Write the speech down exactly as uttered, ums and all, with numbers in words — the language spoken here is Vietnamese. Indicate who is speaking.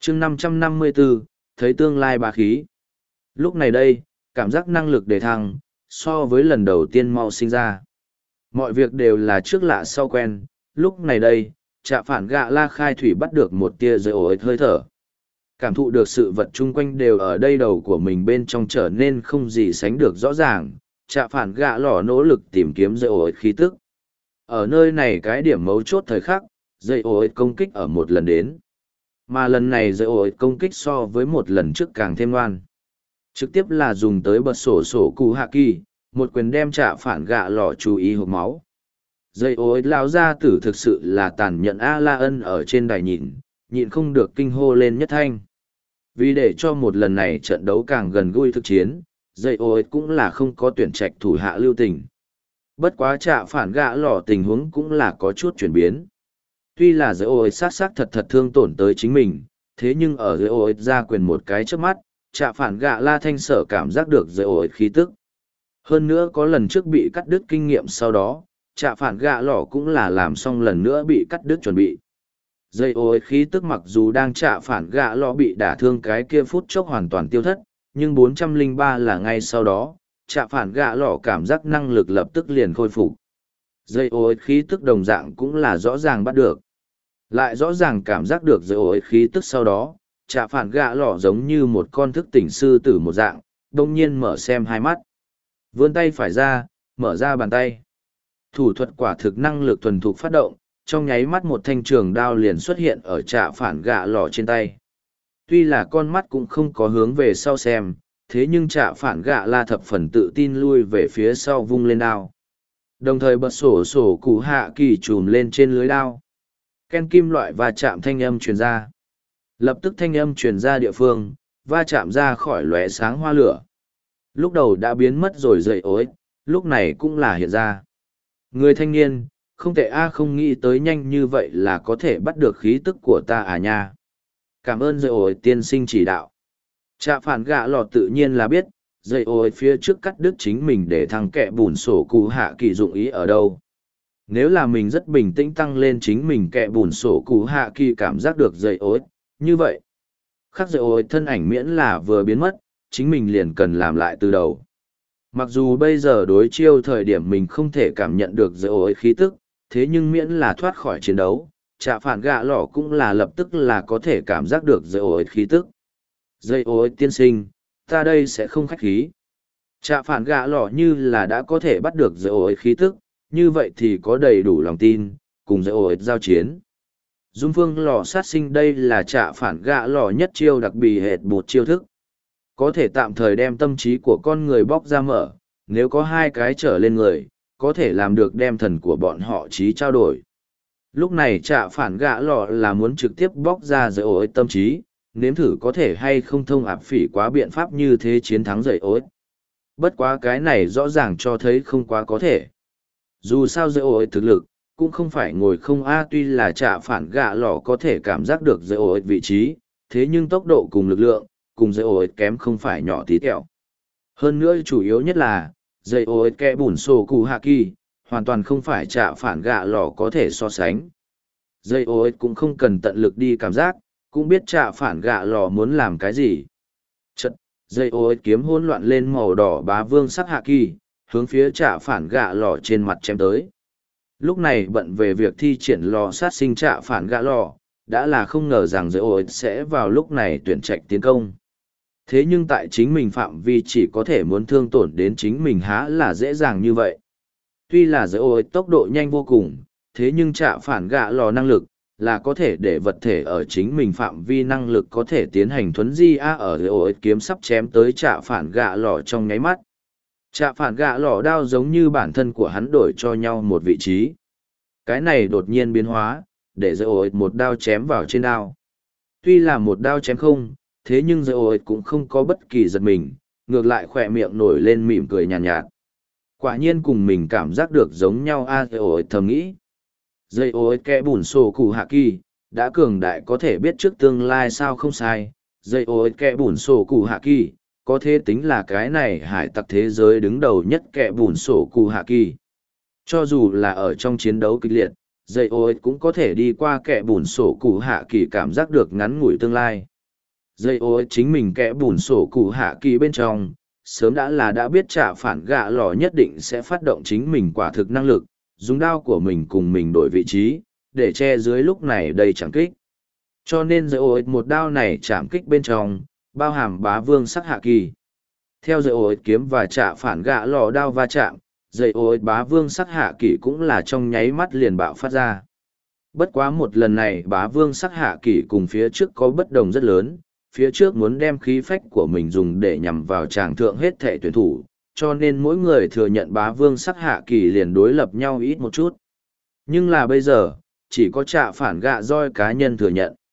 Speaker 1: chương năm trăm năm mươi bốn, thấy tương lai bá khí. Lúc này đây, cảm giác năng lực đề thăng, so với lần đầu tiên mau sinh ra. Mọi việc đều là trước lạ sau quen, lúc này đây, Trạ Phản Gạ La khai thủy bắt được một tia dây ổi hơi thở. Cảm thụ được sự vật chung quanh đều ở đây đầu của mình bên trong trở nên không gì sánh được rõ ràng, Trạ Phản Gạ Lọ nỗ lực tìm kiếm dây ổi khí tức. Ở nơi này cái điểm mấu chốt thời khắc, dây ổi công kích ở một lần đến. Mà lần này dây ổi công kích so với một lần trước càng thêm ngoan. Trực tiếp là dùng tới bật sổ sổ cụ hạ kỳ, một quyền đem Trạ Phản Gạ Lọ chú ý hộp máu. Dây ối lao ra tử thực sự là tàn nhẫn A La Ân ở trên đài nhìn, nhịn không được kinh hô lên nhất thanh. Vì để cho một lần này trận đấu càng gần gũi thực chiến, dây ối cũng là không có tuyển trạch thủ hạ lưu tình. Bất quá Trạ Phản Gạ Lọ tình huống cũng là có chút chuyển biến. Tuy là dây ối sát sát thật thật thương tổn tới chính mình, thế nhưng ở dây ối ra quyền một cái trước mắt, Trạ Phản Gạ La thanh sở cảm giác được dây ối khí tức. Hơn nữa có lần trước bị cắt đứt kinh nghiệm sau đó, Trạ Phản Gạ Lọ cũng là làm xong lần nữa bị cắt đứt chuẩn bị. Dây ối khí tức mặc dù đang Trạ Phản Gạ Lọ bị đả thương cái kia phút chốc hoàn toàn tiêu thất, nhưng bốn trăm lẻ ba là ngay sau đó, Trạ Phản Gạ Lọ cảm giác năng lực lập tức liền khôi phục. Dây ối khí tức đồng dạng cũng là rõ ràng bắt được. Lại rõ ràng cảm giác được dây ối khí tức sau đó, Trạ Phản Gạ Lọ giống như một con thức tỉnh sư tử một dạng, đông nhiên mở xem hai mắt. Vươn tay phải ra, mở ra bàn tay. Thủ thuật quả thực năng lực thuần thục phát động, trong nháy mắt một thanh trường đao liền xuất hiện ở Trạ Phản Gạ Lọ trên tay. Tuy là con mắt cũng không có hướng về sau xem, thế nhưng Trạ Phản Gạ La thập phần tự tin lui về phía sau vung lên đao. Đồng thời bật sổ sổ cụ hạ kỳ trùm lên trên lưới đao. Ken kim loại va chạm thanh âm truyền ra. Lập tức thanh âm truyền ra địa phương, va chạm ra khỏi lóe sáng hoa lửa. Lúc đầu đã biến mất rồi dậy ối, lúc này cũng là hiện ra. Người thanh niên, không thể A không nghĩ tới nhanh như vậy là có thể bắt được khí tức của ta à nha. Cảm ơn dậy ối tiên sinh chỉ đạo. Trạ Phản Gạ Lọ tự nhiên là biết, dậy ối phía trước cắt đứt chính mình để thằng kẹ bùn sổ cụ hạ kỳ dụng ý ở đâu. Nếu là mình rất bình tĩnh tăng lên chính mình kẹ bùn sổ cụ hạ kỳ cảm giác được dậy ối, như vậy. Khắc dậy ối thân ảnh miễn là vừa biến mất, chính mình liền cần làm lại từ đầu. Mặc dù bây giờ đối chiêu thời điểm mình không thể cảm nhận được dây ối khí tức, thế nhưng miễn là thoát khỏi chiến đấu, Trạ Phản Gạ Lọ cũng là lập tức là có thể cảm giác được dây ối khí tức. Dây ối tiên sinh, ta đây sẽ không khách khí. Trạ Phản Gạ Lọ như là đã có thể bắt được dây ối khí tức, như vậy thì có đầy đủ lòng tin, cùng dây ối giao chiến. Dung phương lò sát sinh đây là Trạ Phản Gạ Lọ nhất chiêu đặc biệt hệt bột chiêu thức. Có thể tạm thời đem tâm trí của con người bóc ra mở, nếu có hai cái trở lên người, có thể làm được đem thần của bọn họ trí trao đổi. Lúc này Trạ Phản Gạ Lọ là muốn trực tiếp bóc ra dây ối tâm trí, nếm thử có thể hay không thông ạp phỉ quá biện pháp như thế chiến thắng dây ối. Bất quá cái này rõ ràng cho thấy không quá có thể. Dù sao dây ối thực lực, cũng không phải ngồi không a tuy là Trạ Phản Gạ Lọ có thể cảm giác được dây ối vị trí, thế nhưng tốc độ cùng lực lượng, cùng dây ối kém không phải nhỏ tí tẹo. Hơn nữa chủ yếu nhất là, dây ối kẹ bùn sổ cụ hạ kỳ, hoàn toàn không phải Trạ Phản Gạ Lọ có thể so sánh. Dây ối cũng không cần tận lực đi cảm giác, cũng biết Trạ Phản Gạ Lọ muốn làm cái gì. Chật, dây ối kiếm hỗn loạn lên màu đỏ bá vương sắc hạ kỳ, hướng phía Trạ Phản Gạ Lọ trên mặt chém tới. Lúc này bận về việc thi triển lò sát sinh Trạ Phản Gạ Lọ, đã là không ngờ rằng dây ối sẽ vào lúc này tuyển trạch tiến công. Thế nhưng tại chính mình phạm vi chỉ có thể muốn thương tổn đến chính mình há là dễ dàng như vậy. Tuy là dây ối tốc độ nhanh vô cùng, thế nhưng Trạ Phản Gạ Lọ năng lực, là có thể để vật thể ở chính mình phạm vi năng lực có thể tiến hành thuấn di a ở dây ối kiếm sắp chém tới Trạ Phản Gạ Lọ trong nháy mắt. Trạ Phản Gạ Lọ đao giống như bản thân của hắn đổi cho nhau một vị trí. Cái này đột nhiên biến hóa, để dây ối một đao chém vào trên đao. Tuy là một đao chém không, thế nhưng dây ối cũng không có bất kỳ giật mình, ngược lại khỏe miệng nổi lên mỉm cười nhàn nhạt, nhạt. Quả nhiên cùng mình cảm giác được giống nhau a dây ối thầm nghĩ. Dây ối kẽ bùn sổ cụ hạ kỳ, đã cường đại có thể biết trước tương lai sao không sai. Dây ối kẽ bùn sổ cụ hạ kỳ, có thể tính là cái này hải tặc thế giới đứng đầu nhất kẽ bùn sổ cụ hạ kỳ. Cho dù là ở trong chiến đấu kịch liệt, dây ối cũng có thể đi qua kẽ bùn sổ cụ hạ kỳ cảm giác được ngắn ngủi tương lai. Dây ô chính mình kẽ bùn sổ cụ hạ kỳ bên trong, sớm đã là đã biết trả phản gạ lò nhất định sẽ phát động chính mình quả thực năng lực, dùng đao của mình cùng mình đổi vị trí, để che dưới lúc này đây chẳng kích. Cho nên dây ô một đao này chạm kích bên trong, bao hàm bá vương sắc hạ kỳ. Theo dây ô kiếm và trả phản gạ lò đao va chạm, dây ô bá vương sắc hạ kỳ cũng là trong nháy mắt liền bạo phát ra. Bất quá một lần này bá vương sắc hạ kỳ cùng phía trước có bất đồng rất lớn, phía trước muốn đem khí phách của mình dùng để nhằm vào tràng thượng hết thể tuyển thủ, cho nên mỗi người thừa nhận bá vương sắc hạ kỳ liền đối lập nhau ít một chút. Nhưng là bây giờ, chỉ có trạ phản gạ roi cá nhân thừa nhận.